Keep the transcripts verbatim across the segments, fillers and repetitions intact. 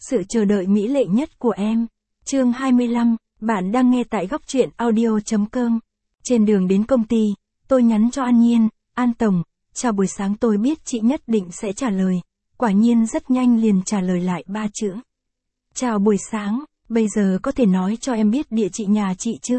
Sự chờ đợi mỹ lệ nhất của em. Chương hai mươi lăm, bạn đang nghe tại góc truyện audio chấm com. Trên đường đến công ty, tôi nhắn cho An Nhiên, An Tổng, chào buổi sáng, tôi biết chị nhất định sẽ trả lời. Quả nhiên rất nhanh liền trả lời lại ba chữ. Chào buổi sáng, bây giờ có thể nói cho em biết địa chỉ nhà chị chưa?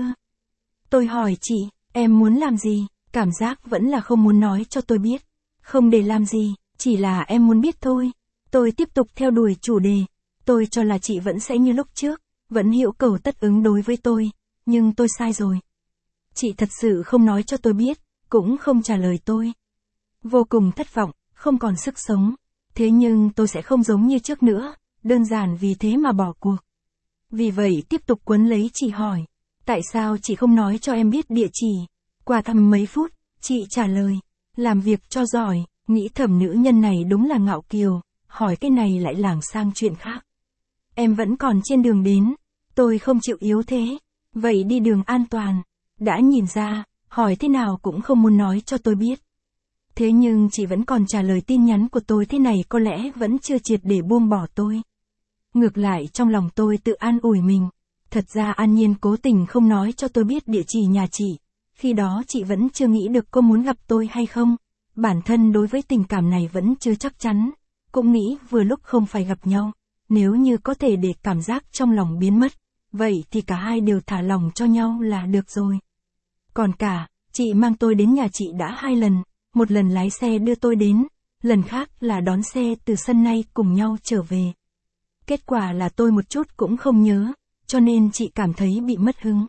Tôi hỏi chị, em muốn làm gì? Cảm giác vẫn là không muốn nói cho tôi biết. Không để làm gì, chỉ là em muốn biết thôi. Tôi tiếp tục theo đuổi chủ đề. Tôi cho là chị vẫn sẽ như lúc trước, vẫn hữu cầu tất ứng đối với tôi, nhưng tôi sai rồi. Chị thật sự không nói cho tôi biết, cũng không trả lời tôi. Vô cùng thất vọng, không còn sức sống. Thế nhưng tôi sẽ không giống như trước nữa, đơn giản vì thế mà bỏ cuộc. Vì vậy tiếp tục quấn lấy chị hỏi, tại sao chị không nói cho em biết địa chỉ? Qua thăm mấy phút, chị trả lời, làm việc cho giỏi, nghĩ thầm nữ nhân này đúng là ngạo kiều, hỏi cái này lại lảng sang chuyện khác. Em vẫn còn trên đường đến, tôi không chịu yếu thế, vậy đi đường an toàn. Đã nhìn ra, hỏi thế nào cũng không muốn nói cho tôi biết. Thế nhưng chị vẫn còn trả lời tin nhắn của tôi, thế này có lẽ vẫn chưa triệt để buông bỏ tôi. Ngược lại trong lòng tôi tự an ủi mình, thật ra An Nhiên cố tình không nói cho tôi biết địa chỉ nhà chị, khi đó chị vẫn chưa nghĩ được có muốn gặp tôi hay không, bản thân đối với tình cảm này vẫn chưa chắc chắn, cũng nghĩ vừa lúc không phải gặp nhau, nếu như có thể để cảm giác trong lòng biến mất, vậy thì cả hai đều thả lòng cho nhau là được rồi. Còn cả, chị mang tôi đến nhà chị đã hai lần, một lần lái xe đưa tôi đến, lần khác là đón xe từ sân nay cùng nhau trở về. Kết quả là tôi một chút cũng không nhớ, cho nên chị cảm thấy bị mất hứng.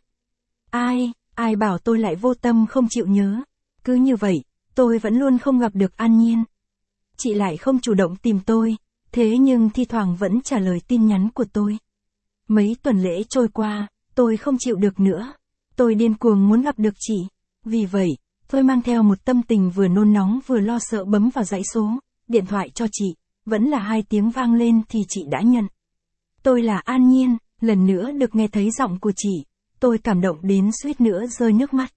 Ai, ai bảo tôi lại vô tâm không chịu nhớ. Cứ như vậy, tôi vẫn luôn không gặp được An Nhiên. Chị lại không chủ động tìm tôi, thế nhưng thi thoảng vẫn trả lời tin nhắn của tôi. Mấy tuần lễ trôi qua, tôi không chịu được nữa. Tôi điên cuồng muốn gặp được chị. Vì vậy, tôi mang theo một tâm tình vừa nôn nóng vừa lo sợ bấm vào dãy số, điện thoại cho chị. Vẫn là hai tiếng vang lên thì chị đã nhận. Tôi là An Nhiên, lần nữa được nghe thấy giọng của chị. Tôi cảm động đến suýt nữa rơi nước mắt.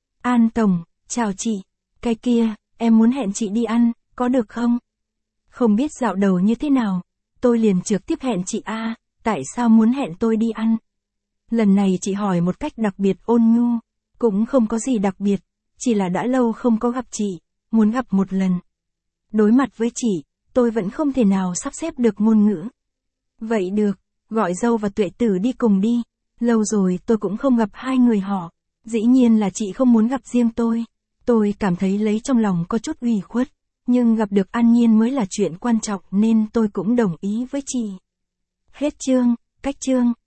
An Tổng, chào chị. Cái kia, em muốn hẹn chị đi ăn, có được không? Không biết dạo đầu như thế nào, tôi liền trực tiếp hẹn chị A, tại sao muốn hẹn tôi đi ăn? Lần này chị hỏi một cách đặc biệt ôn nhu, cũng không có gì đặc biệt, chỉ là đã lâu không có gặp chị, muốn gặp một lần. Đối mặt với chị, tôi vẫn không thể nào sắp xếp được ngôn ngữ. Vậy được, gọi dâu và Tuệ Tử đi cùng đi, lâu rồi tôi cũng không gặp hai người họ, dĩ nhiên là chị không muốn gặp riêng tôi. Tôi cảm thấy lấy trong lòng có chút ủy khuất, nhưng gặp được An Nhiên mới là chuyện quan trọng nên tôi cũng đồng ý với chị. Hết chương, cách chương.